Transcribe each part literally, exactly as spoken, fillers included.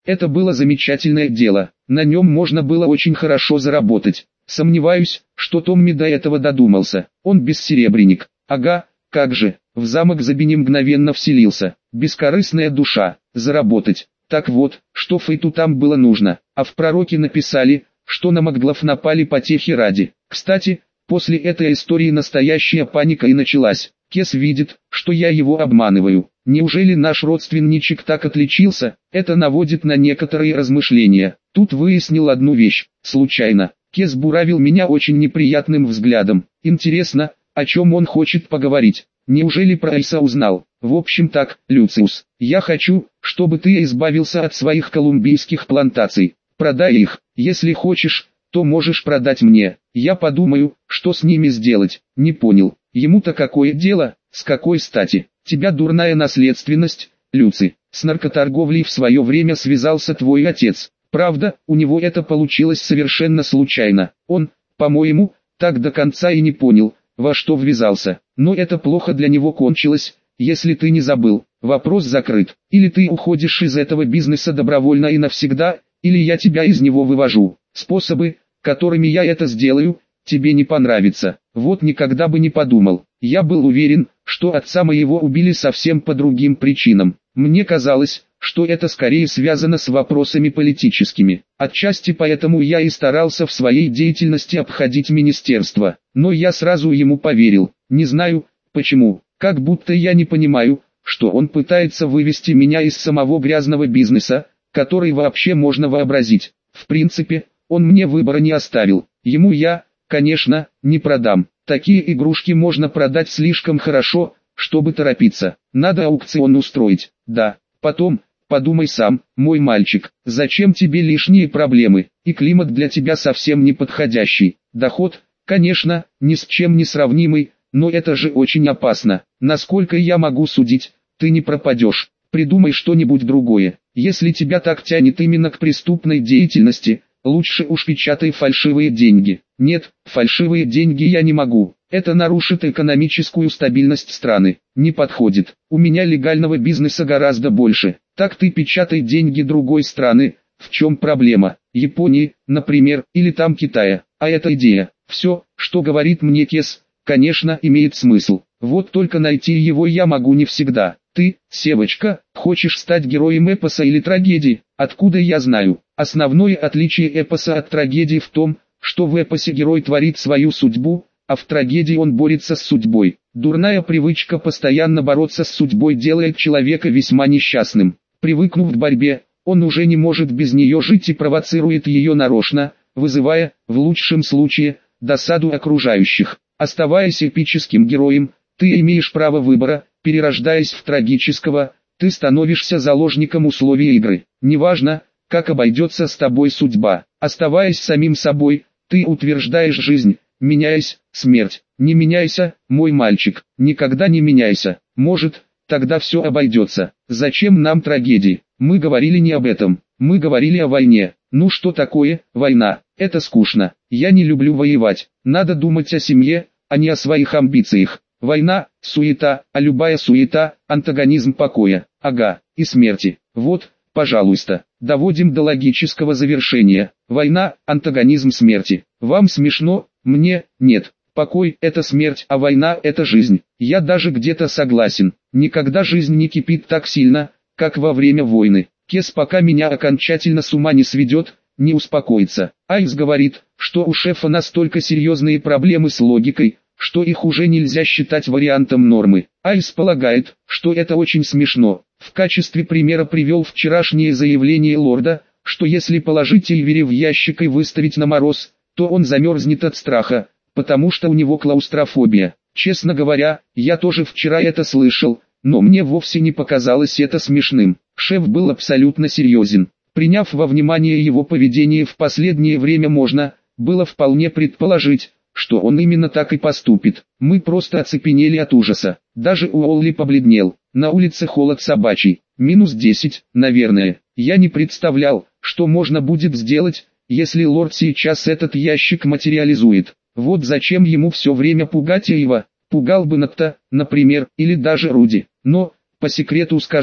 Это было замечательное дело, на нем можно было очень хорошо заработать. Сомневаюсь, что Томми до этого додумался. Он бессеребренник. Ага, как же, в замок Забини мгновенно вселился. Бескорыстная душа, заработать. Так вот, что Фейту там было нужно. А в пророке написали, что на Макглов напали потехи ради. Кстати, после этой истории настоящая паника и началась. Кес видит, что я его обманываю. Неужели наш родственничек так отличился? Это наводит на некоторые размышления. Тут выяснил одну вещь, случайно. Кес буравил меня очень неприятным взглядом. Интересно, о чем он хочет поговорить? Неужели про Айса узнал? В общем так, Люциус, я хочу, чтобы ты избавился от своих колумбийских плантаций. Продай их, если хочешь, то можешь продать мне. Я подумаю, что с ними сделать. Не понял, ему-то какое дело, с какой стати? Тебя дурная наследственность, Люци. С наркоторговлей в свое время связался твой отец. Правда, у него это получилось совершенно случайно. Он, по-моему, так до конца и не понял, во что ввязался. Но это плохо для него кончилось, если ты не забыл. Вопрос закрыт. Или ты уходишь из этого бизнеса добровольно и навсегда, или я тебя из него вывожу. Способы, которыми я это сделаю, тебе не понравится. Вот никогда бы не подумал. Я был уверен, что отца моего убили совсем по другим причинам. Мне казалось, что это скорее связано с вопросами политическими. Отчасти поэтому я и старался в своей деятельности обходить министерство. Но я сразу ему поверил. Не знаю, почему. Как будто я не понимаю, что он пытается вывести меня из самого грязного бизнеса, который вообще можно вообразить. В принципе, он мне выбора не оставил. Ему я, конечно, не продам. Такие игрушки можно продать слишком хорошо, чтобы торопиться. Надо аукцион устроить. Да, потом, подумай сам, мой мальчик, зачем тебе лишние проблемы, и климат для тебя совсем не подходящий. Доход, конечно, ни с чем не сравнимый, но это же очень опасно. Насколько я могу судить, ты не пропадешь. Придумай что-нибудь другое. Если тебя так тянет именно к преступной деятельности, лучше уж печатай фальшивые деньги. Нет, фальшивые деньги я не могу. Это нарушит экономическую стабильность страны. Не подходит. У меня легального бизнеса гораздо больше. Так ты печатай деньги другой страны. В чем проблема? Японии, например, или там Китая. А эта идея, все, что говорит мне Кес, конечно, имеет смысл. Вот только найти его я могу не всегда. Ты, Севочка, хочешь стать героем эпоса или трагедии? Откуда я знаю? Основное отличие эпоса от трагедии в том, что в эпосе герой творит свою судьбу, а в трагедии он борется с судьбой. Дурная привычка постоянно бороться с судьбой делает человека весьма несчастным. Привыкнув к борьбе, он уже не может без нее жить и провоцирует ее нарочно, вызывая, в лучшем случае, досаду окружающих. Оставаясь эпическим героем, ты имеешь право выбора. Перерождаясь в трагического, ты становишься заложником условий игры. Неважно, как обойдется с тобой судьба. Оставаясь самим собой, ты утверждаешь жизнь, меняясь, смерть. Не меняйся, мой мальчик, никогда не меняйся. Может, тогда все обойдется. Зачем нам трагедии? Мы говорили не об этом. Мы говорили о войне. Ну что такое война? Это скучно. Я не люблю воевать. Надо думать о семье, а не о своих амбициях. Война, суета, а любая суета – антагонизм покоя, ага, и смерти. Вот, пожалуйста, доводим до логического завершения. Война – антагонизм смерти. Вам смешно, мне – нет. Покой – это смерть, а война – это жизнь. Я даже где-то согласен. Никогда жизнь не кипит так сильно, как во время войны. Кес пока меня окончательно с ума не сведет, не успокоится. Айс говорит, что у шефа настолько серьезные проблемы с логикой, что их уже нельзя считать вариантом нормы. Айс полагает, что это очень смешно. В качестве примера привел вчерашнее заявление лорда, что если положить Эльвери в ящик и выставить на мороз, то он замерзнет от страха, потому что у него клаустрофобия. Честно говоря, я тоже вчера это слышал, но мне вовсе не показалось это смешным. Шеф был абсолютно серьезен. Приняв во внимание его поведение в последнее время, можно было вполне предположить, что он именно так и поступит. Мы просто оцепенели от ужаса. Даже Уолли побледнел. На улице холод собачий. Минус десять, наверное. Я не представлял, что можно будет сделать, если лорд сейчас этот ящик материализует. Вот зачем ему все время пугать Эйва. Пугал бы Натта, например, или даже Руди. Но, по секрету скажу,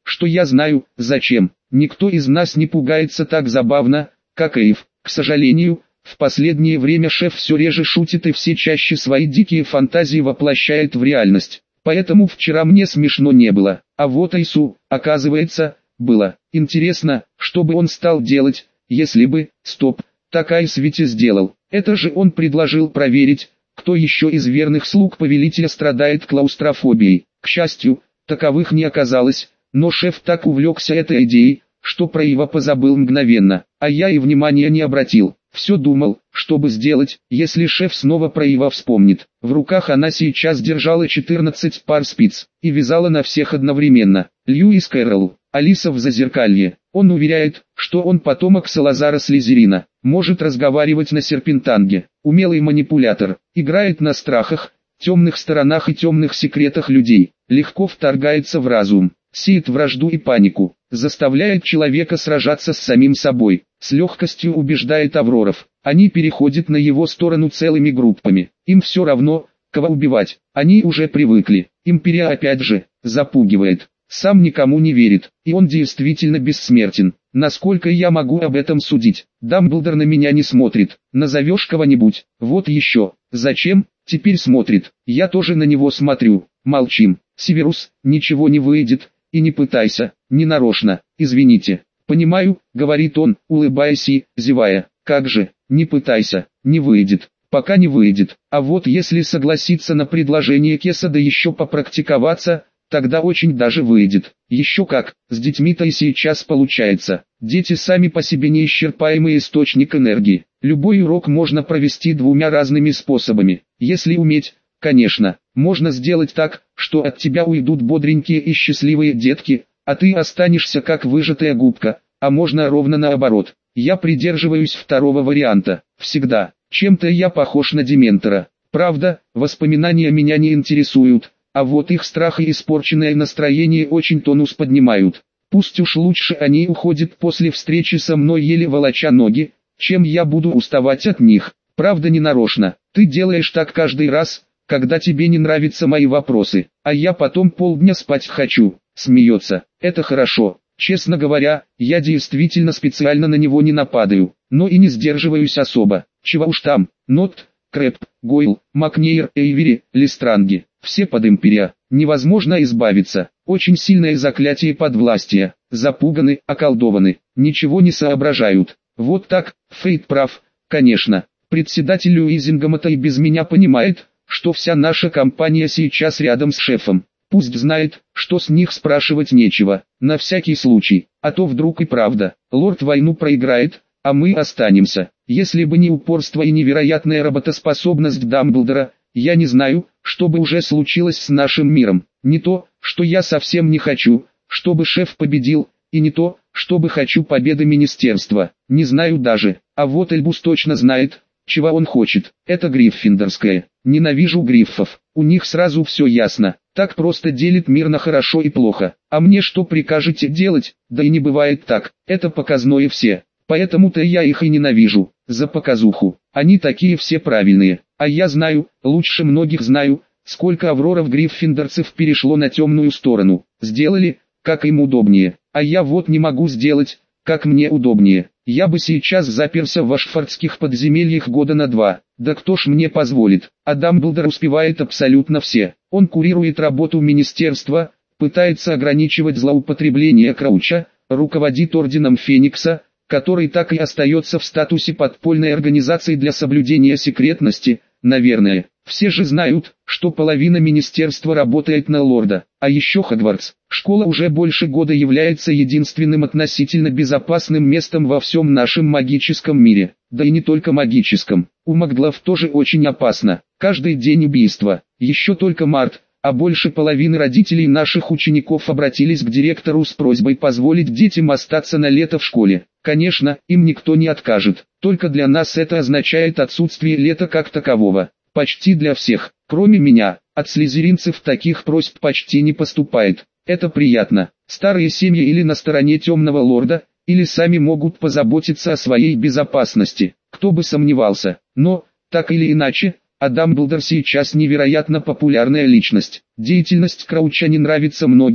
что я знаю, зачем. Никто из нас не пугается так забавно, как Эйв. К сожалению, в последнее время шеф все реже шутит и все чаще свои дикие фантазии воплощает в реальность. Поэтому вчера мне смешно не было, а вот Айсу, оказывается, было. Интересно, что бы он стал делать, если бы, стоп, так Айс ведь и сделал. Это же он предложил проверить, кто еще из верных слуг повелителя страдает клаустрофобией. К счастью, таковых не оказалось, но шеф так увлекся этой идеей, что про Ива позабыл мгновенно, а я и внимания не обратил. Все думал, что бы сделать, если шеф снова про Ива вспомнит. В руках она сейчас держала четырнадцать пар спиц и вязала на всех одновременно. Льюис Кэрролл, Алиса в Зазеркалье. Он уверяет, что он потомок Салазара Слизерина, может разговаривать на серпентанге, умелый манипулятор, играет на страхах, темных сторонах и темных секретах людей, легко вторгается в разум, сеет вражду и панику, заставляет человека сражаться с самим собой, с легкостью убеждает Авроров. Они переходят на его сторону целыми группами, им все равно, кого убивать, они уже привыкли. Империя опять же, запугивает, сам никому не верит, и он действительно бессмертен. Насколько я могу об этом судить? Дамблдор на меня не смотрит, назовешь кого-нибудь, вот еще, зачем, теперь смотрит, я тоже на него смотрю, молчим. Северус, ничего не выйдет, и не пытайся, не нарочно, извините. Понимаю, говорит он, улыбаясь и, зевая, как же, не пытайся, не выйдет, пока не выйдет, а вот если согласиться на предложение Кеса да еще попрактиковаться, тогда очень даже выйдет. Еще как, с детьми-то и сейчас получается. Дети сами по себе неисчерпаемый источник энергии. Любой урок можно провести двумя разными способами. Если уметь, конечно, можно сделать так, что от тебя уйдут бодренькие и счастливые детки, а ты останешься как выжатая губка, а можно ровно наоборот. Я придерживаюсь второго варианта. Всегда. Чем-то я похож на Дементора. Правда, воспоминания меня не интересуют. А вот их страх и испорченное настроение очень тонус поднимают. Пусть уж лучше они уходят после встречи со мной еле волоча ноги, чем я буду уставать от них. Правда не нарочно, ты делаешь так каждый раз, когда тебе не нравятся мои вопросы, а я потом полдня спать хочу. Смеется, это хорошо. Честно говоря, я действительно специально на него не нападаю, но и не сдерживаюсь особо. Чего уж там, Нот, Крэп, Гойл, Макнейр, Эйвери, Листранги. Все под империя, невозможно избавиться, очень сильное заклятие подвластия, запуганы, околдованы, ничего не соображают. Вот так, Фейт прав, конечно, председатель Уизингома-то и без меня понимает, что вся наша компания сейчас рядом с шефом. Пусть знает, что с них спрашивать нечего, на всякий случай, а то вдруг и правда, лорд войну проиграет, а мы останемся. Если бы не упорство и невероятная работоспособность Дамблдора, я не знаю, что бы уже случилось с нашим миром. Не то, что я совсем не хочу, чтобы шеф победил, и не то, чтобы хочу победы министерства. Не знаю даже, а вот Эльбус точно знает, чего он хочет. Это гриффиндорское. Ненавижу гриффов. У них сразу все ясно. Так просто делит мир на хорошо и плохо. А мне что прикажете делать? Да и не бывает так. Это показное все. Поэтому-то я их и ненавижу. За показуху. Они такие все правильные. А я знаю, лучше многих знаю, сколько авроров гриффиндорцев перешло на темную сторону. Сделали, как им удобнее. А я вот не могу сделать, как мне удобнее. Я бы сейчас заперся в ашфордских подземельях года на два. Да кто ж мне позволит? А Дамблдор успевает абсолютно все. Он курирует работу министерства, пытается ограничивать злоупотребление Крауча, руководит Орденом Феникса, который так и остается в статусе подпольной организации для соблюдения секретности. Наверное, все же знают, что половина министерства работает на лорда, а еще Хогвартс. Школа уже больше года является единственным относительно безопасным местом во всем нашем магическом мире. Да и не только магическом. У Маглов тоже очень опасно. Каждый день убийства. Еще только март, а больше половины родителей наших учеников обратились к директору с просьбой позволить детям остаться на лето в школе. Конечно, им никто не откажет. Только для нас это означает отсутствие лета как такового. Почти для всех, кроме меня. От слизеринцев таких просьб почти не поступает. Это приятно. Старые семьи или на стороне темного лорда, или сами могут позаботиться о своей безопасности. Кто бы сомневался. Но, так или иначе, а Дамблдор сейчас невероятно популярная личность. Деятельность Крауча не нравится многим,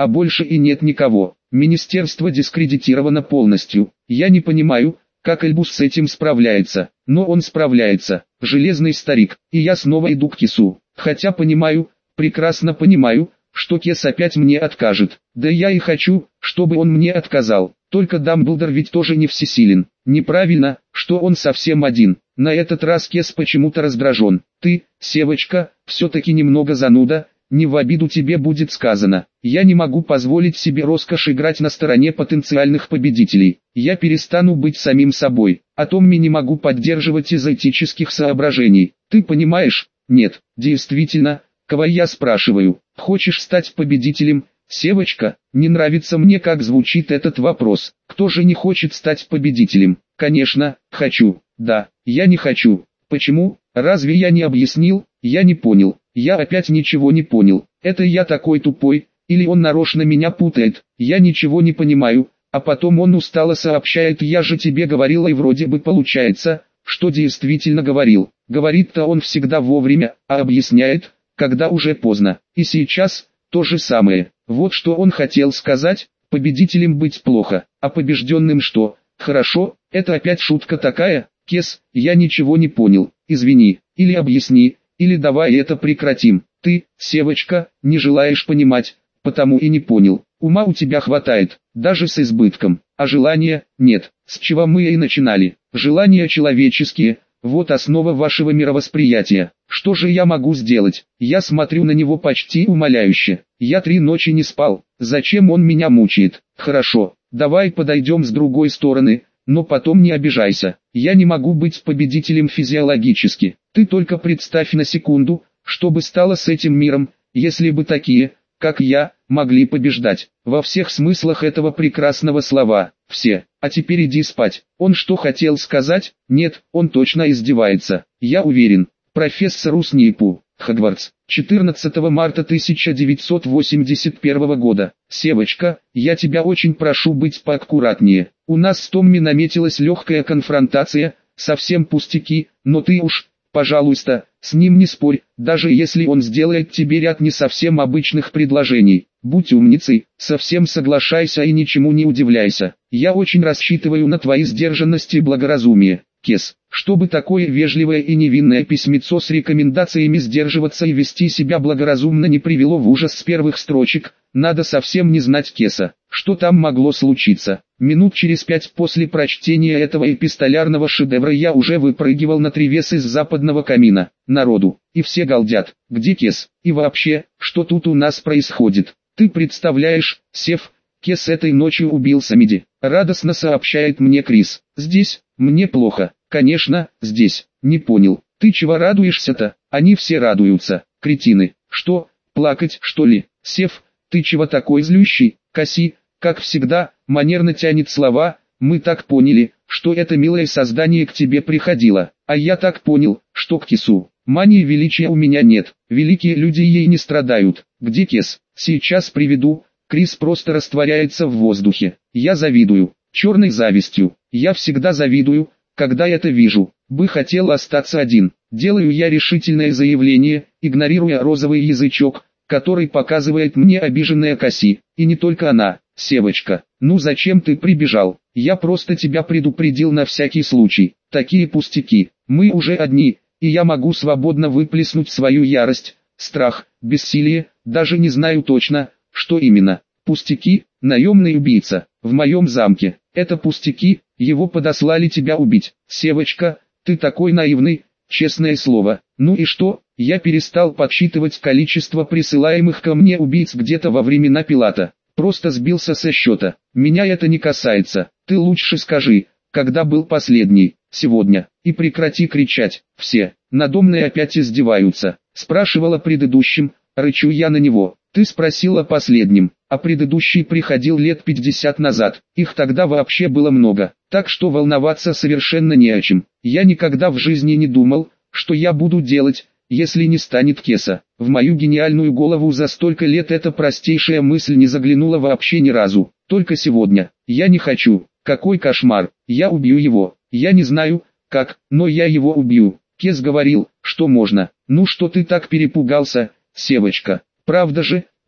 а больше и нет никого. Министерство дискредитировано полностью. Я не понимаю, как Эльбус с этим справляется, но он справляется, железный старик, и я снова иду к Кесу, хотя понимаю, прекрасно понимаю, что Кес опять мне откажет, да я и хочу, чтобы он мне отказал, только Дамблдор ведь тоже не всесилен, неправильно, что он совсем один, на этот раз Кес почему-то раздражен, ты, Севочка, все-таки немного зануда, не в обиду тебе будет сказано, я не могу позволить себе роскошь играть на стороне потенциальных победителей, я перестану быть самим собой, а Томми не могу поддерживать из этических соображений, ты понимаешь? Нет, действительно, кого я спрашиваю, хочешь стать победителем, Севочка? Не нравится мне, как звучит этот вопрос, кто же не хочет стать победителем? Конечно, хочу, да, я не хочу, почему, разве я не объяснил, я не понял. Я опять ничего не понял, это я такой тупой, или он нарочно меня путает, я ничего не понимаю, а потом он устало сообщает: я же тебе говорила, и вроде бы получается, что действительно говорил, говорит-то он всегда вовремя, а объясняет, когда уже поздно, и сейчас, то же самое, вот что он хотел сказать, победителем быть плохо, а побежденным что, хорошо, это опять шутка такая, Кес, я ничего не понял, извини, или объясни. Или давай это прекратим. Ты, Севочка, не желаешь понимать, потому и не понял. Ума у тебя хватает, даже с избытком, а желания нет. С чего мы и начинали. Желания человеческие, вот основа вашего мировосприятия. Что же я могу сделать? Я смотрю на него почти умоляюще. Я три ночи не спал. Зачем он меня мучает? Хорошо, давай подойдем с другой стороны. Но потом не обижайся, я не могу быть победителем физиологически. Ты только представь на секунду, что бы стало с этим миром, если бы такие, как я, могли побеждать. Во всех смыслах этого прекрасного слова, все. А теперь иди спать. Он что хотел сказать? Нет, он точно издевается. Я уверен. Профессору Снейпу, Хогвартс, четырнадцатого марта тысяча девятьсот восемьдесят первого года. Севочка, я тебя очень прошу быть поаккуратнее. У нас с Томми наметилась легкая конфронтация, совсем пустяки, но ты уж, пожалуйста, с ним не спорь, даже если он сделает тебе ряд не совсем обычных предложений. Будь умницей, совсем соглашайся и ничему не удивляйся. Я очень рассчитываю на твои сдержанность и благоразумие. Кес, чтобы такое вежливое и невинное письмецо с рекомендациями сдерживаться и вести себя благоразумно не привело в ужас с первых строчек, надо совсем не знать Кеса, что там могло случиться. Минут через пять после прочтения этого эпистолярного шедевра я уже выпрыгивал на тревес из западного камина, народу, и все галдят, где Кес, и вообще, что тут у нас происходит. Ты представляешь, Сев, Кес этой ночью убил Самиди, радостно сообщает мне Крис. Здесь, мне плохо, конечно, здесь, не понял, ты чего радуешься-то, они все радуются, кретины, что, плакать что ли, Сев, ты чего такой злющий, Касси, как всегда, манерно тянет слова, мы так поняли, что это милое создание к тебе приходило, а я так понял, что к Кесу. Мании величия у меня нет, великие люди ей не страдают, где Кес, сейчас приведу. Крис просто растворяется в воздухе. Я завидую, черной завистью. Я всегда завидую, когда это вижу. Бы хотел остаться один. Делаю я решительное заявление, игнорируя розовый язычок, который показывает мне обиженная Касси. И не только она, Севочка. Ну зачем ты прибежал? Я просто тебя предупредил на всякий случай. Такие пустяки. Мы уже одни, и я могу свободно выплеснуть свою ярость, страх, бессилие, даже не знаю точно, что именно. Пустяки, наемный убийца, в моем замке. Это пустяки, его подослали тебя убить. Севочка, ты такой наивный, честное слово. Ну и что, я перестал подсчитывать количество присылаемых ко мне убийц где-то во времена Пилата. Просто сбился со счета. Меня это не касается. Ты лучше скажи, когда был последний, сегодня. И прекрати кричать, все, надо мной опять издеваются. Спрашивала предыдущим, рычу я на него. Ты спросил о последнем, а предыдущий приходил лет пятьдесят назад, их тогда вообще было много, так что волноваться совершенно не о чем. Я никогда в жизни не думал, что я буду делать, если не станет Кеса. В мою гениальную голову за столько лет эта простейшая мысль не заглянула вообще ни разу, только сегодня. Я не хочу, какой кошмар, я убью его, я не знаю, как, но я его убью. Кес говорил, что можно, ну что ты так перепугался, Севочка? Правда же,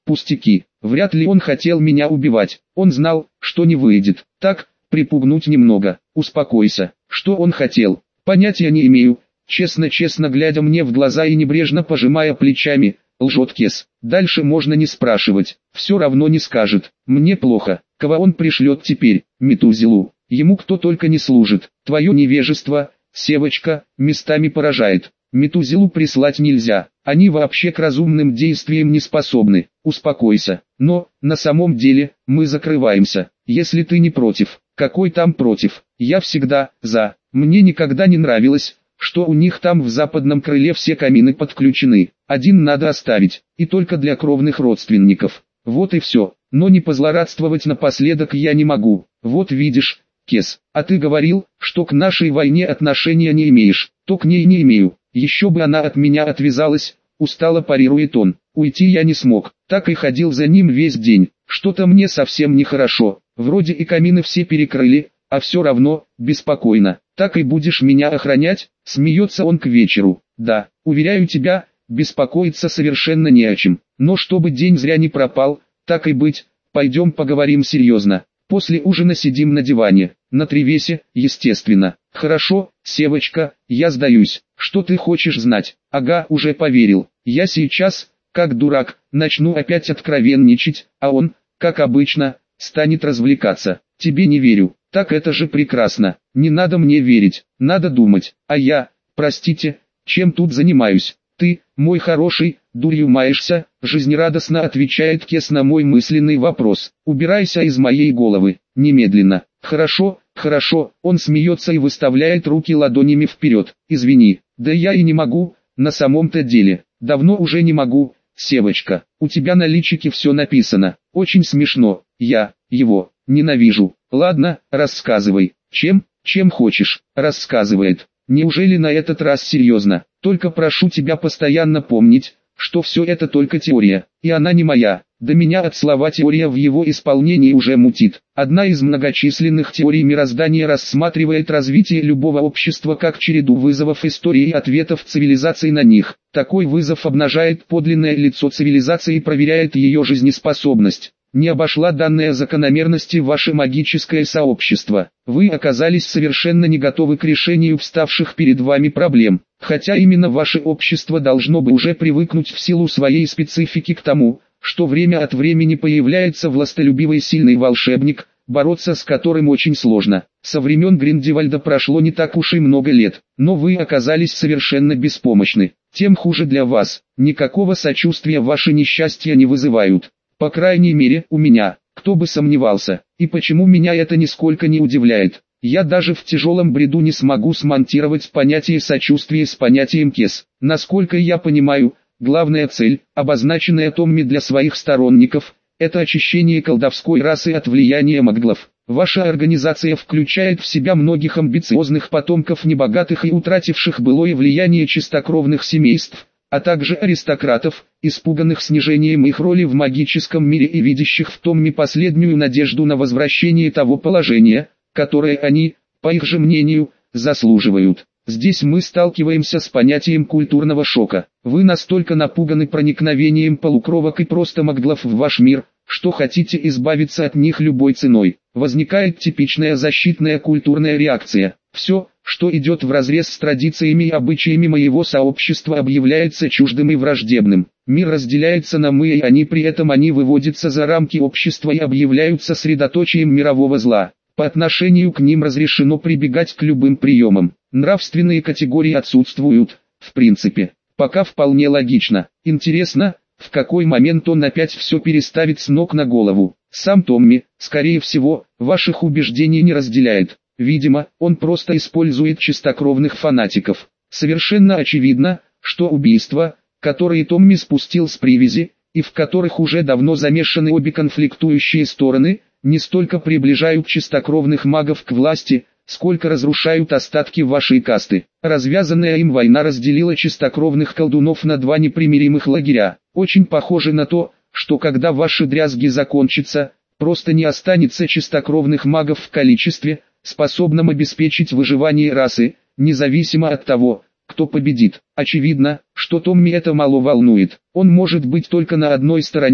Пустяки. Вряд ли он хотел меня убивать. Он знал, что не выйдет. Так, припугнуть немного. Успокойся. Что он хотел? Понятия не имею. Честно-честно глядя мне в глаза и небрежно пожимая плечами, лжет Кес. Дальше можно не спрашивать. Все равно не скажет. Мне плохо. Кого он пришлет теперь? Метузелу. Ему кто только не служит. Твое невежество, Севочка, местами поражает. Метузелу прислать нельзя. Они вообще к разумным действиям не способны. Успокойся. Но, на самом деле, мы закрываемся. Если ты не против. Какой там против? Я всегда за. Мне никогда не нравилось, что у них там в западном крыле все камины подключены. Один надо оставить. И только для кровных родственников. Вот и все. Но не позлорадствовать напоследок я не могу. Вот видишь, Кес, а ты говорил, что к нашей войне отношения не имеешь. То к ней не имею. Еще бы она от меня отвязалась, устало парирует он. Уйти я не смог, так и ходил за ним весь день. Что-то мне совсем нехорошо. Вроде и камины все перекрыли, а все равно, беспокойно. Так и будешь меня охранять? Смеется он к вечеру. Да, уверяю тебя, беспокоиться совершенно не о чем. Но чтобы день зря не пропал, так и быть, пойдем поговорим серьезно. После ужина сидим на диване, на тревесе, естественно. Хорошо, Севочка, я сдаюсь. Что ты хочешь знать? Ага, уже поверил. Я сейчас, как дурак, начну опять откровенничать, а он, как обычно, станет развлекаться. Тебе не верю. Так это же прекрасно. Не надо мне верить, надо думать. А я, простите, чем тут занимаюсь? Ты, мой хороший, дурью маешься, жизнерадостно отвечает Кес на мой мысленный вопрос. Убирайся из моей головы, немедленно. Хорошо, хорошо, он смеется и выставляет руки ладонями вперед. Извини, да я и не могу, на самом-то деле. Давно уже не могу, Севочка. У тебя на личике все написано. Очень смешно. Я, его, ненавижу. Ладно, рассказывай. Чем, чем хочешь, рассказывает. Неужели на этот раз серьезно? Только прошу тебя постоянно помнить, что все это только теория, и она не моя. До меня от слова теория в его исполнении уже мутит. Одна из многочисленных теорий мироздания рассматривает развитие любого общества как череду вызовов истории и ответов цивилизаций на них. Такой вызов обнажает подлинное лицо цивилизации и проверяет ее жизнеспособность. Не обошла данная закономерности ваше магическое сообщество. Вы оказались совершенно не готовы к решению вставших перед вами проблем, хотя именно ваше общество должно бы уже привыкнуть в силу своей специфики к тому, что время от времени появляется властолюбивый сильный волшебник, бороться с которым очень сложно. Со времен Гриндевальда прошло не так уж и много лет, но вы оказались совершенно беспомощны. Тем хуже для вас, никакого сочувствия ваши несчастья не вызывают. По крайней мере, у меня, кто бы сомневался, и почему меня это нисколько не удивляет. Я даже в тяжелом бреду не смогу смонтировать понятие сочувствия с понятием Кес. Насколько я понимаю, главная цель, обозначенная Томми для своих сторонников, это очищение колдовской расы от влияния маглов. Ваша организация включает в себя многих амбициозных потомков небогатых и утративших былое влияние чистокровных семейств, а также аристократов, испуганных снижением их роли в магическом мире и видящих в Томми последнюю надежду на возвращение того положения, которое они, по их же мнению, заслуживают. Здесь мы сталкиваемся с понятием культурного шока. Вы настолько напуганы проникновением полукровок и просто маглов в ваш мир, что хотите избавиться от них любой ценой. Возникает типичная защитная культурная реакция. Все, что идет вразрез с традициями и обычаями моего сообщества, объявляется чуждым и враждебным. Мир разделяется на мы и они, при этом они выводятся за рамки общества и объявляются средоточием мирового зла. По отношению к ним разрешено прибегать к любым приемам. Нравственные категории отсутствуют, в принципе. Пока вполне логично. Интересно, в какой момент он опять все переставит с ног на голову. Сам Томми, скорее всего, ваших убеждений не разделяет. Видимо, он просто использует чистокровных фанатиков. Совершенно очевидно, что убийства, которые Томми спустил с привязи, и в которых уже давно замешаны обе конфликтующие стороны, не столько приближают чистокровных магов к власти, сколько разрушают остатки вашей касты. Развязанная им война разделила чистокровных колдунов на два непримиримых лагеря. Очень похоже на то, что когда ваши дрязги закончатся, просто не останется чистокровных магов в количестве, способном обеспечить выживание расы, независимо от того, кто победит. Очевидно, что Томми это мало волнует. Он может быть только на одной стороне,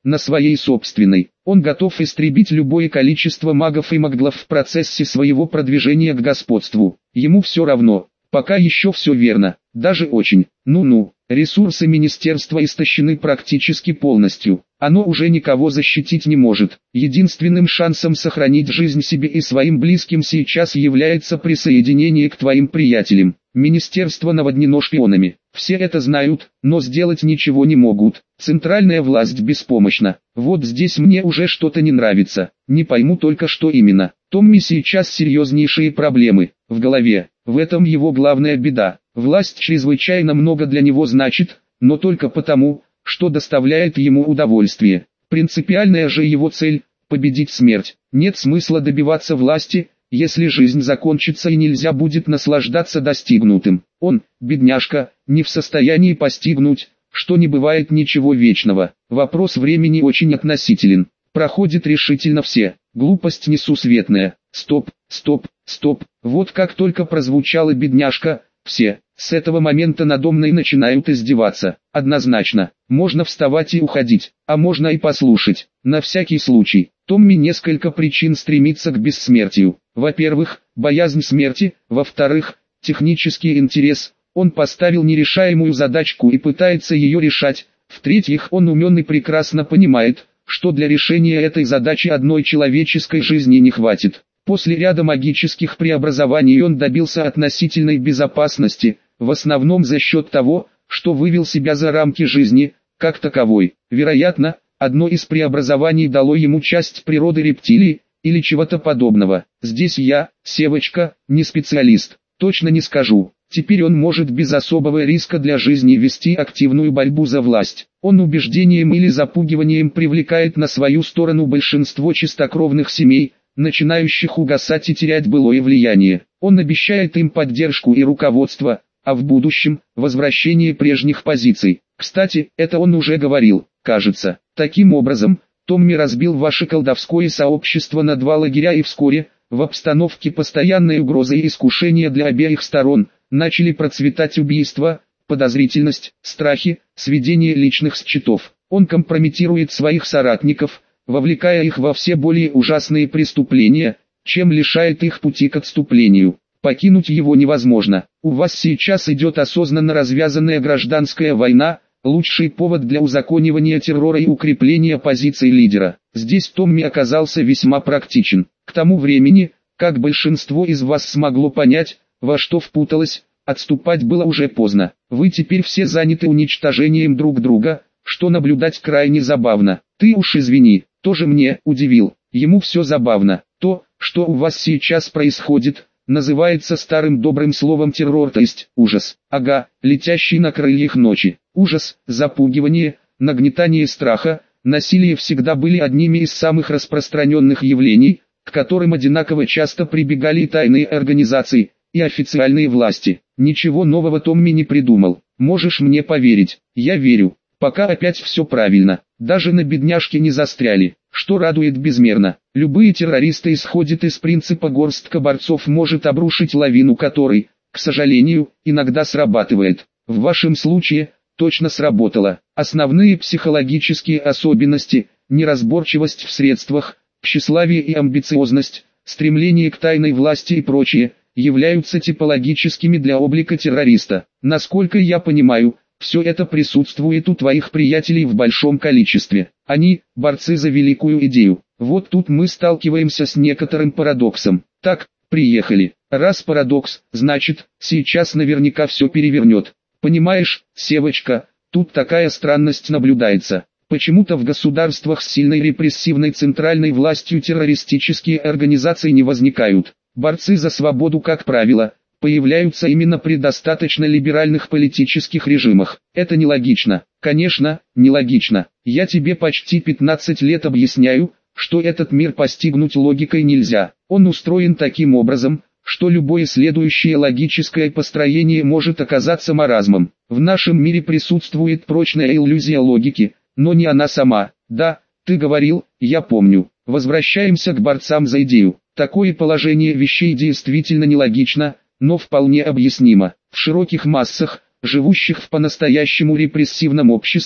на своей собственной. Он готов истребить любое количество магов и маглов в процессе своего продвижения к господству. Ему все равно, пока еще все верно, даже очень. Ну-ну, ресурсы министерства истощены практически полностью. Оно уже никого защитить не может. Единственным шансом сохранить жизнь себе и своим близким сейчас является присоединение к твоим приятелям. Министерство наводнено шпионами. Все это знают, но сделать ничего не могут. Центральная власть беспомощна. Вот здесь мне уже что-то не нравится. Не пойму только что именно. Томми сейчас серьезнейшие проблемы в голове. В этом его главная беда. Власть чрезвычайно много для него значит, но только потому, что доставляет ему удовольствие. Принципиальная же его цель – победить смерть. Нет смысла добиваться власти, если жизнь закончится и нельзя будет наслаждаться достигнутым. Он, бедняжка, не в состоянии постигнуть, что не бывает ничего вечного. Вопрос времени очень относителен. Проходит решительно все. Глупость несусветная. Стоп, стоп, стоп. Вот как только прозвучала бедняжка, все, с этого момента надо мной начинают издеваться. Однозначно, можно вставать и уходить, а можно и послушать. На всякий случай, Томми несколько причин стремиться к бессмертию. Во-первых, боязнь смерти, во-вторых, технический интерес. Он поставил нерешаемую задачку и пытается ее решать. В-третьих, он умен и прекрасно понимает, что для решения этой задачи одной человеческой жизни не хватит. После ряда магических преобразований он добился относительной безопасности, в основном за счет того, что вывел себя за рамки жизни, как таковой. Вероятно, одно из преобразований дало ему часть природы рептилии, или чего-то подобного. Здесь я, Севочка, не специалист, точно не скажу. Теперь он может без особого риска для жизни вести активную борьбу за власть. Он убеждением или запугиванием привлекает на свою сторону большинство чистокровных семей, начинающих угасать и терять былое влияние. Он обещает им поддержку и руководство, а в будущем – возвращение прежних позиций. Кстати, это он уже говорил, кажется. Таким образом, Томми разбил ваше колдовское сообщество на два лагеря и вскоре, в обстановке постоянной угрозы и искушения для обеих сторон, начали процветать убийства, подозрительность, страхи, сведение личных счетов. Он компрометирует своих соратников, вовлекая их во все более ужасные преступления, чем лишает их пути к отступлению. Покинуть его невозможно. У вас сейчас идет осознанно развязанная гражданская война, лучший повод для узаконивания террора и укрепления позиций лидера. Здесь Томми оказался весьма практичен. К тому времени, как большинство из вас смогло понять, во что впуталось, отступать было уже поздно. Вы теперь все заняты уничтожением друг друга, что наблюдать крайне забавно. Ты уж извини, тоже мне удивил. Ему все забавно. То, что у вас сейчас происходит, называется старым добрым словом террор, то есть ужас. Ага, летящий на крыльях ночи. Ужас, запугивание, нагнетание страха, насилие всегда были одними из самых распространенных явлений, к которым одинаково часто прибегали и тайные организации, и официальные власти. Ничего нового Томми не придумал. Можешь мне поверить, я верю. Пока опять все правильно, даже на бедняжке не застряли, что радует безмерно. Любые террористы исходят из принципа горстка борцов может обрушить лавину, которой, к сожалению, иногда срабатывает. В вашем случае, точно сработало. Основные психологические особенности, неразборчивость в средствах, тщеславие и амбициозность, стремление к тайной власти и прочее, являются типологическими для облика террориста. Насколько я понимаю, все это присутствует у твоих приятелей в большом количестве. Они – борцы за великую идею. Вот тут мы сталкиваемся с некоторым парадоксом. Так, приехали. Раз парадокс, значит, сейчас наверняка все перевернет. Понимаешь, Севочка, тут такая странность наблюдается. Почему-то в государствах с сильной репрессивной центральной властью террористические организации не возникают. Борцы за свободу, как правило, появляются именно при достаточно либеральных политических режимах. Это нелогично. Конечно, нелогично. Я тебе почти пятнадцать лет объясняю, что этот мир постигнуть логикой нельзя. Он устроен таким образом, что любое следующее логическое построение может оказаться маразмом. В нашем мире присутствует прочная иллюзия логики, но не она сама. Да, ты говорил, я помню. Возвращаемся к борцам за идею. Такое положение вещей действительно нелогично, но вполне объяснимо. В широких массах, живущих в по-настоящему репрессивном обществе,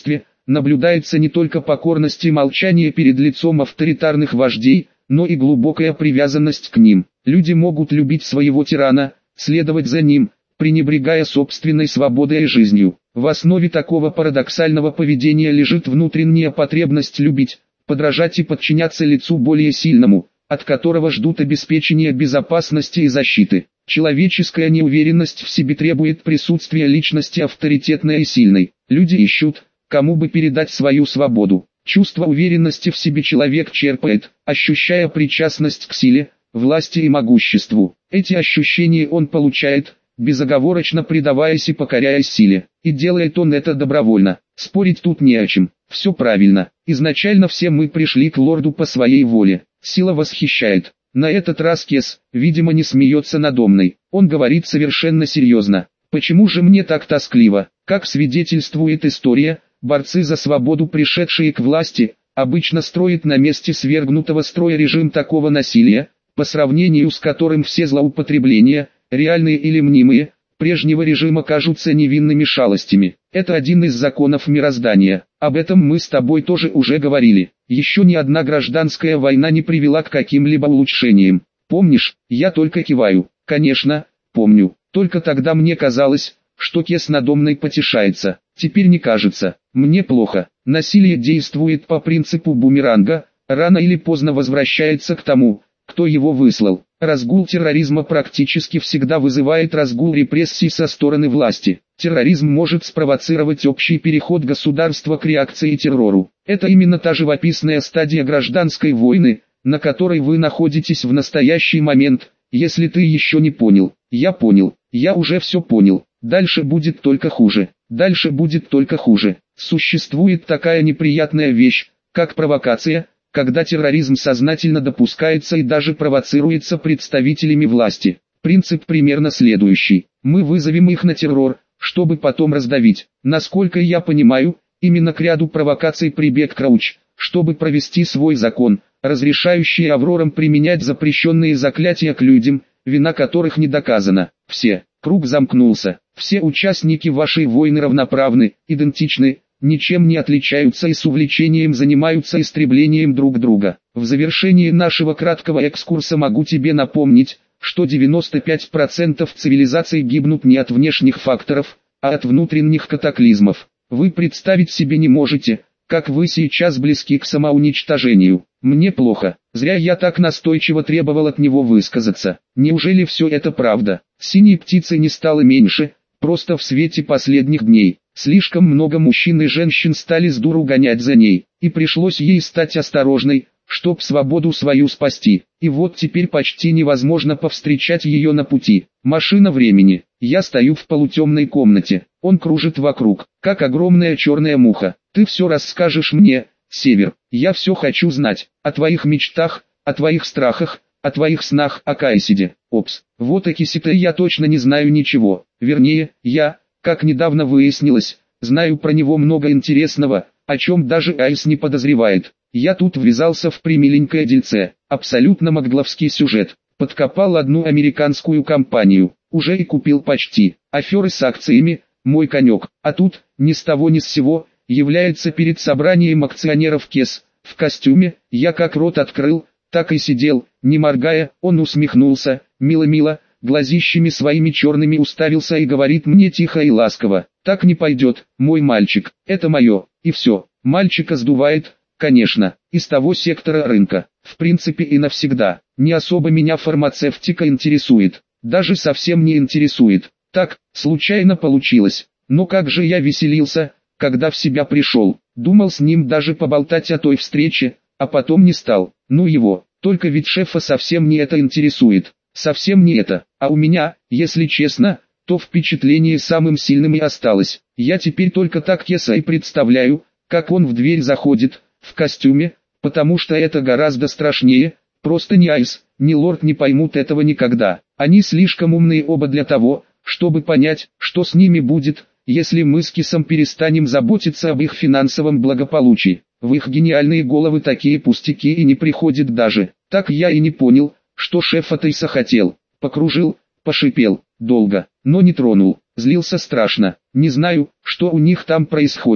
наблюдается не только покорность и молчание перед лицом авторитарных вождей, но и глубокая привязанность к ним. Люди могут любить своего тирана, следовать за ним, пренебрегая собственной свободой и жизнью. В основе такого парадоксального поведения лежит внутренняя потребность любить, подражать и подчиняться лицу более сильному, от которого ждут обеспечения безопасности и защиты. Человеческая неуверенность в себе требует присутствия личности авторитетной и сильной. Люди ищут, кому бы передать свою свободу. Чувство уверенности в себе человек черпает, ощущая причастность к силе, власти и могуществу. Эти ощущения он получает, безоговорочно предаваясь и покоряясь силе. И делает он это добровольно. Спорить тут не о чем. Все правильно. Изначально все мы пришли к лорду по своей воле. Сила восхищает. На этот раз Кес, видимо, не смеется надо мной. Он говорит совершенно серьезно. Почему же мне так тоскливо? Как свидетельствует история, борцы за свободу, пришедшие к власти, обычно строят на месте свергнутого строя режим такого насилия, по сравнению с которым все злоупотребления, реальные или мнимые, прежнего режима кажутся невинными шалостями. Это один из законов мироздания. Об этом мы с тобой тоже уже говорили. Еще ни одна гражданская война не привела к каким-либо улучшениям. Помнишь? Я только киваю. Конечно, помню. Только тогда мне казалось, что Кес надо мной потешается. Теперь не кажется. Мне плохо. Насилие действует по принципу бумеранга, рано или поздно возвращается к тому, кто его выслал. Разгул терроризма практически всегда вызывает разгул репрессий со стороны власти. Терроризм может спровоцировать общий переход государства к реакции террору. Это именно та живописная стадия гражданской войны, на которой вы находитесь в настоящий момент, если ты еще не понял. Я понял, я уже все понял. Дальше будет только хуже. Дальше будет только хуже. Существует такая неприятная вещь, как провокация, когда терроризм сознательно допускается и даже провоцируется представителями власти. Принцип примерно следующий. Мы вызовем их на террор, чтобы потом раздавить. Насколько я понимаю, именно к ряду провокаций прибег Крауч, чтобы провести свой закон, разрешающий Аврорам применять запрещенные заклятия к людям, вина которых не доказана. Все. Круг замкнулся. Все участники вашей войны равноправны, идентичны, ничем не отличаются и с увлечением занимаются истреблением друг друга. В завершении нашего краткого экскурса могу тебе напомнить, что девяносто пять процентов цивилизаций гибнут не от внешних факторов, а от внутренних катаклизмов. Вы представить себе не можете, как вы сейчас близки к самоуничтожению. Мне плохо. Зря я так настойчиво требовал от него высказаться. Неужели все это правда? Синей птицы не стало меньше, просто в свете последних дней. Слишком много мужчин и женщин стали с дуру гонять за ней, и пришлось ей стать осторожной, чтоб свободу свою спасти. И вот теперь почти невозможно повстречать ее на пути. Машина времени. Я стою в полутемной комнате. Он кружит вокруг, как огромная черная муха. Ты все расскажешь мне, Север. Я все хочу знать. О твоих мечтах, о твоих страхах, о твоих снах о Кайсиде. Опс. Вот о Кисите я точно не знаю ничего. Вернее, я, как недавно выяснилось, знаю про него много интересного, о чем даже Айс не подозревает. Я тут ввязался в примиленькое дельце. Абсолютно магловский сюжет. Подкопал одну американскую компанию. Уже и купил почти. Аферы с акциями, мой конек. А тут, ни с того ни с сего, является перед собранием акционеров Кес. В костюме, я как рот открыл, так и сидел, не моргая. Он усмехнулся, мило-мило, глазищами своими черными уставился и говорит мне тихо и ласково: так не пойдет, мой мальчик, это мое. И все. Мальчика сдувает, конечно, из того сектора рынка. В принципе и навсегда. Не особо меня фармацевтика интересует. Даже совсем не интересует. Так, случайно получилось. Но как же я веселился, когда в себя пришел. Думал с ним даже поболтать о той встрече, а потом не стал. Ну его, только ведь шефа совсем не это интересует. Совсем не это. А у меня, если честно, то впечатление самым сильным и осталось. Я теперь только так Кеса и представляю, как он в дверь заходит, в костюме, потому что это гораздо страшнее. Просто ни Айс, ни Лорд не поймут этого никогда. Они слишком умные оба для того, чтобы понять, что с ними будет, если мы с Кисом перестанем заботиться об их финансовом благополучии. В их гениальные головы такие пустяки и не приходят даже. Так я и не понял, что шеф от Айса хотел. Покружил, пошипел, долго, но не тронул. Злился страшно. Не знаю, что у них там происходит.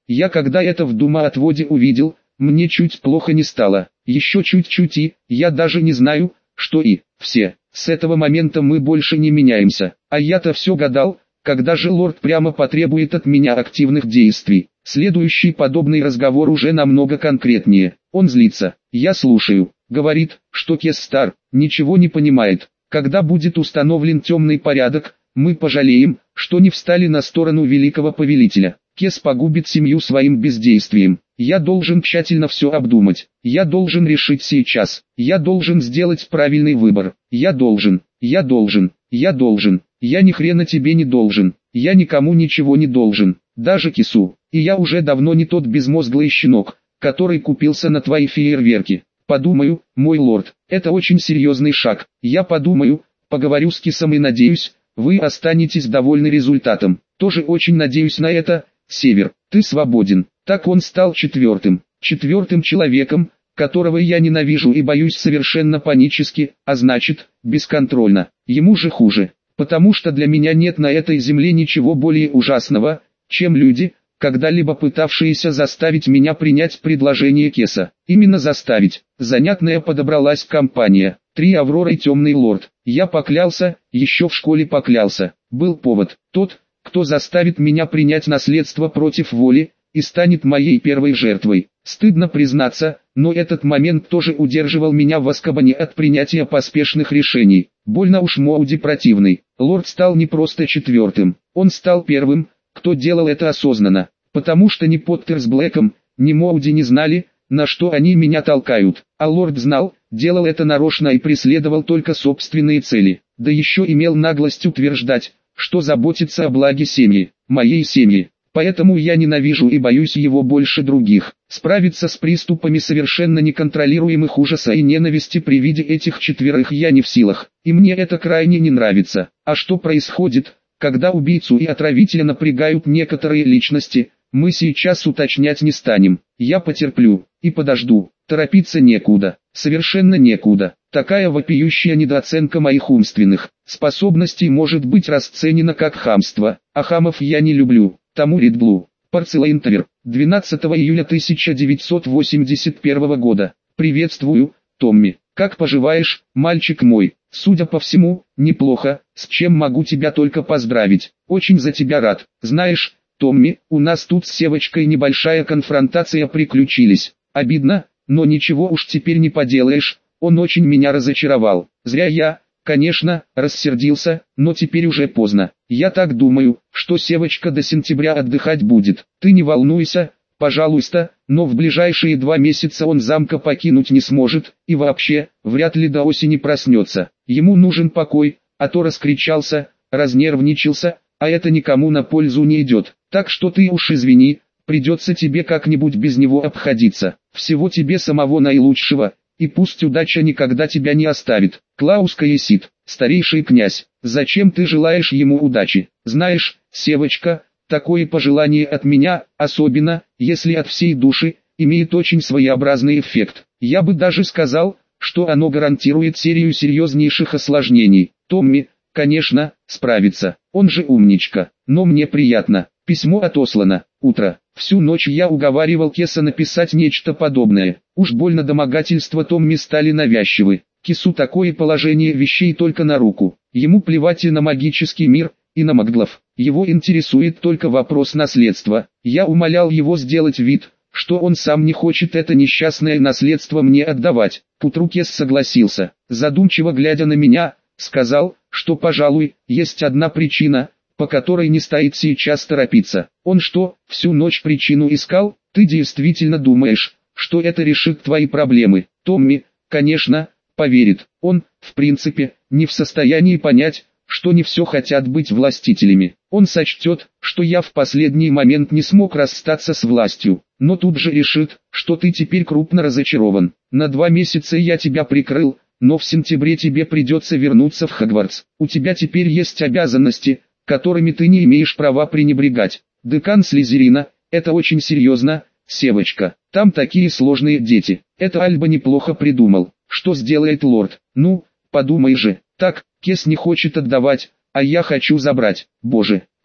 Я когда это в дымоотводе увидел, мне чуть плохо не стало. Еще чуть-чуть и, я даже не знаю, что и, все. С этого момента мы больше не меняемся. А я-то все гадал, когда же лорд прямо потребует от меня активных действий. Следующий подобный разговор уже намного конкретнее. Он злится. Я слушаю. Говорит, что Кес стар, ничего не понимает. Когда будет установлен темный порядок, мы пожалеем, что не встали на сторону великого повелителя. Кес погубит семью своим бездействием. Я должен тщательно все обдумать. Я должен решить сейчас. Я должен сделать правильный выбор. Я должен, я должен, я должен. Я ни хрена тебе не должен. Я никому ничего не должен, даже Кесу. И я уже давно не тот безмозглый щенок, который купился на твои фейерверки. Подумаю, мой лорд, это очень серьезный шаг. Я подумаю, поговорю с Кесом и надеюсь, вы останетесь довольны результатом. Тоже очень надеюсь на это, Север. Ты свободен. Так он стал четвертым, четвертым человеком, которого я ненавижу и боюсь совершенно панически, а значит, бесконтрольно. Ему же хуже, потому что для меня нет на этой земле ничего более ужасного, чем люди, когда-либо пытавшиеся заставить меня принять предложение Кеса. Именно заставить. Занятная подобралась компания. Три Аврора и Темный Лорд. Я поклялся, еще в школе поклялся. Был повод. Тот, кто заставит меня принять наследство против воли, и станет моей первой жертвой. Стыдно признаться, но этот момент тоже удерживал меня в Азкабане от принятия поспешных решений. Больно уж Моуди противный. Лорд стал не просто четвертым. Он стал первым, кто делал это осознанно. Потому что ни Поттер с Блэком, ни Моуди не знали, на что они меня толкают. А лорд знал, делал это нарочно и преследовал только собственные цели. Да еще имел наглость утверждать, что заботится о благе семьи, моей семьи. Поэтому я ненавижу и боюсь его больше других. Справиться с приступами совершенно неконтролируемых ужаса и ненависти при виде этих четверых я не в силах. И мне это крайне не нравится. А что происходит, когда убийцу и отравителя напрягают некоторые личности, мы сейчас уточнять не станем. Я потерплю и подожду. Торопиться некуда. Совершенно некуда. Такая вопиющая недооценка моих умственных способностей может быть расценена как хамство. А хамов я не люблю. Тому Ридблу. Парцелайнтовер. двенадцатого июля тысяча девятьсот восемьдесят первого года. Приветствую, Томми. Как поживаешь, мальчик мой? Судя по всему, неплохо, с чем могу тебя только поздравить. Очень за тебя рад. Знаешь, Томми, у нас тут с Севочкой небольшая конфронтация приключились. Обидно, но ничего уж теперь не поделаешь, он очень меня разочаровал. Зря я, конечно, рассердился, но теперь уже поздно. Я так думаю, что Севочка до сентября отдыхать будет. Ты не волнуйся, пожалуйста, но в ближайшие два месяца он замка покинуть не сможет, и вообще, вряд ли до осени проснется. Ему нужен покой, а то раскричался, разнервничался, а это никому на пользу не идет. Так что ты уж извини, придется тебе как-нибудь без него обходиться. Всего тебе самого наилучшего, и пусть удача никогда тебя не оставит. Клаус Каесит, старейший князь, зачем ты желаешь ему удачи? Знаешь, Севочка, такое пожелание от меня, особенно, если от всей души, имеет очень своеобразный эффект. Я бы даже сказал, что оно гарантирует серию серьезнейших осложнений. Томми, конечно, справится, он же умничка, но мне приятно. Письмо отослано. Утро. Всю ночь я уговаривал Кеса написать нечто подобное. Уж больно домогательства Томми стали навязчивы. Кесу такое положение вещей только на руку. Ему плевать и на магический мир, и на маглов. Его интересует только вопрос наследства. Я умолял его сделать вид, что он сам не хочет это несчастное наследство мне отдавать. К утру Кес согласился. Задумчиво глядя на меня, сказал, что, пожалуй, есть одна причина, по которой не стоит сейчас торопиться. Он что, всю ночь причину искал? Ты действительно думаешь, что это решит твои проблемы? Томми, конечно, поверит. Он, в принципе, не в состоянии понять, что не все хотят быть властителями. Он сочтет, что я в последний момент не смог расстаться с властью, но тут же решит, что ты теперь крупно разочарован. На два месяца я тебя прикрыл, но в сентябре тебе придется вернуться в Хогвартс. У тебя теперь есть обязанности, которыми ты не имеешь права пренебрегать. Декан Слизерина, это очень серьезно, Севочка. Там такие сложные дети. Это Альба неплохо придумал. Что сделает лорд? Ну, подумай же. Так, Кес не хочет отдавать, а я хочу забрать. Боже,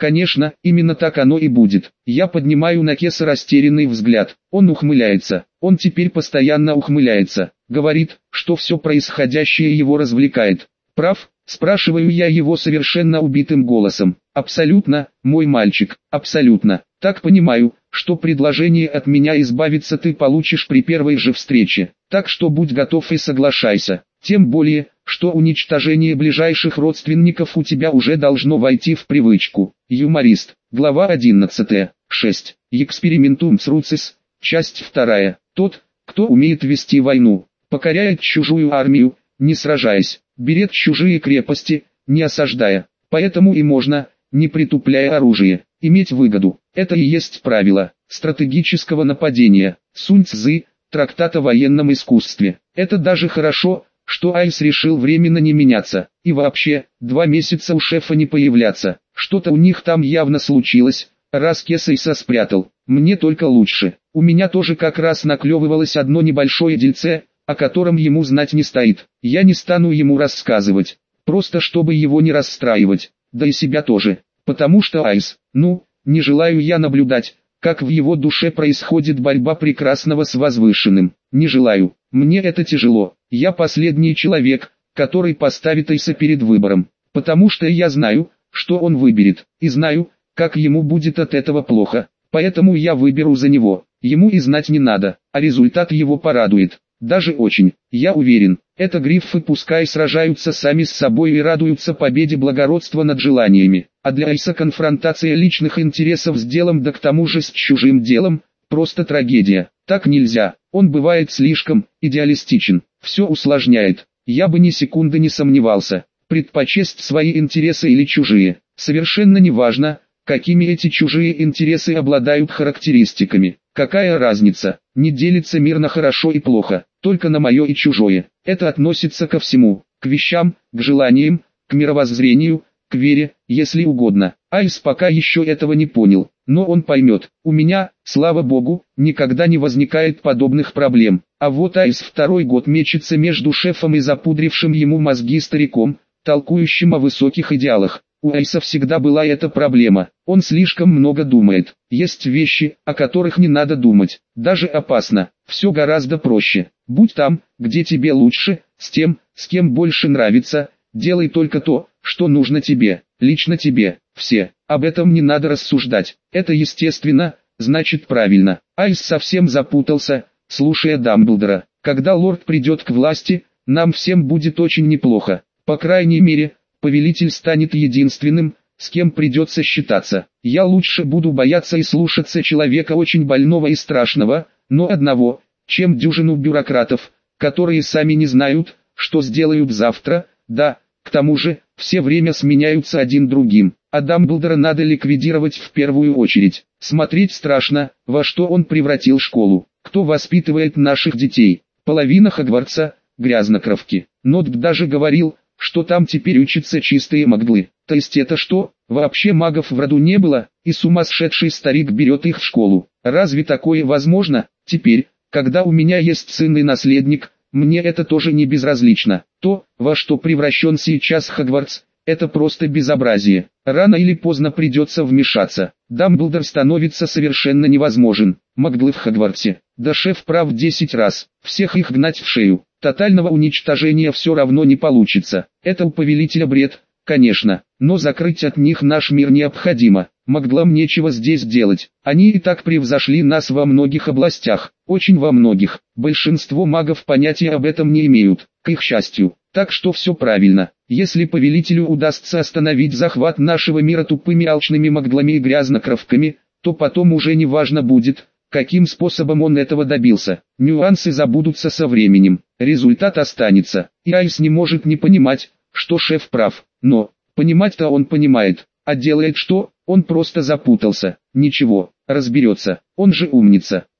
Конечно, именно так оно и будет. Я поднимаю на Кеса растерянный взгляд. Он ухмыляется. Он теперь постоянно ухмыляется. Говорит, что все происходящее его развлекает. Прав? Спрашиваю я его совершенно убитым голосом. Абсолютно, мой мальчик, абсолютно. Так понимаю, что предложение от меня избавиться ты получишь при первой же встрече. Так что будь готов и соглашайся. Тем более, что уничтожение ближайших родственников у тебя уже должно войти в привычку. Юморист. Глава одиннадцатая. шесть. Экспериментум Цруцис. Часть вторая. Тот, кто умеет вести войну, покоряет чужую армию, не сражаясь, берет чужие крепости, не осаждая. Поэтому и можно, не притупляя оружие, иметь выгоду. Это и есть правило стратегического нападения. Сунь Цзы, трактат о военном искусстве. Это даже хорошо, что Айс решил временно не меняться. И вообще, два месяца у шефа не появляться. Что-то у них там явно случилось, раз Кесайса спрятал. Мне только лучше. У меня тоже как раз наклевывалось одно небольшое дельце, о котором ему знать не стоит. Я не стану ему рассказывать, просто чтобы его не расстраивать, да и себя тоже. Потому что Айс, ну, не желаю я наблюдать, как в его душе происходит борьба прекрасного с возвышенным. Не желаю. Мне это тяжело. Я последний человек, который поставит Айса перед выбором. Потому что я знаю, что он выберет, и знаю, как ему будет от этого плохо. Поэтому я выберу за него. Ему и знать не надо, а результат его порадует. Даже очень. Я уверен, это гриффы пускай сражаются сами с собой и радуются победе благородства над желаниями. А для Айса конфронтация личных интересов с делом, да к тому же с чужим делом, просто трагедия. Так нельзя. Он бывает слишком идеалистичен. Все усложняет. Я бы ни секунды не сомневался. Предпочесть свои интересы или чужие. Совершенно неважно, какими эти чужие интересы обладают характеристиками. Какая разница? Не делится мир на хорошо и плохо, только на мое и чужое. Это относится ко всему, к вещам, к желаниям, к мировоззрению, к вере, если угодно. Айс пока еще этого не понял, но он поймет. У меня, слава богу, никогда не возникает подобных проблем. А вот Айс второй год мечется между шефом и запудрившим ему мозги стариком, толкующим о высоких идеалах. У Айса всегда была эта проблема. Он слишком много думает. Есть вещи, о которых не надо думать. Даже опасно. Все гораздо проще. Будь там, где тебе лучше, с тем, с кем больше нравится. Делай только то, что нужно тебе, лично тебе. Все. Об этом не надо рассуждать. Это естественно, значит правильно. Айс совсем запутался, слушая Дамблдора. Когда лорд придет к власти, нам всем будет очень неплохо. По крайней мере, повелитель станет единственным, с кем придется считаться. Я лучше буду бояться и слушаться человека очень больного и страшного, но одного, чем дюжину бюрократов, которые сами не знают, что сделают завтра. Да, к тому же, все время сменяются один другим. А Дамблдора надо ликвидировать в первую очередь. Смотреть страшно, во что он превратил школу. Кто воспитывает наших детей? Половина Хогвартса – грязнокровки. Нот даже говорил, что там теперь учатся чистые маглы. То есть это что, вообще магов в роду не было, и сумасшедший старик берет их в школу? Разве такое возможно? Теперь, когда у меня есть сын и наследник, мне это тоже не безразлично. То, во что превращен сейчас Хогвартс, это просто безобразие. Рано или поздно придется вмешаться. Дамблдор становится совершенно невозможен. Маглы в Хогвартсе. Да шеф прав десять раз. Всех их гнать в шею. Тотального уничтожения все равно не получится. Это у повелителя бред, конечно, но закрыть от них наш мир необходимо. Маглам нечего здесь делать. Они и так превзошли нас во многих областях, очень во многих. Большинство магов понятия об этом не имеют, к их счастью. Так что все правильно. Если повелителю удастся остановить захват нашего мира тупыми алчными маглами и грязнокровками, то потом уже не важно будет, каким способом он этого добился. Нюансы забудутся со временем. Результат останется. И Айс не может не понимать, что шеф прав. Но, понимать-то он понимает. А делает что? Он просто запутался. Ничего, разберется. Он же умница.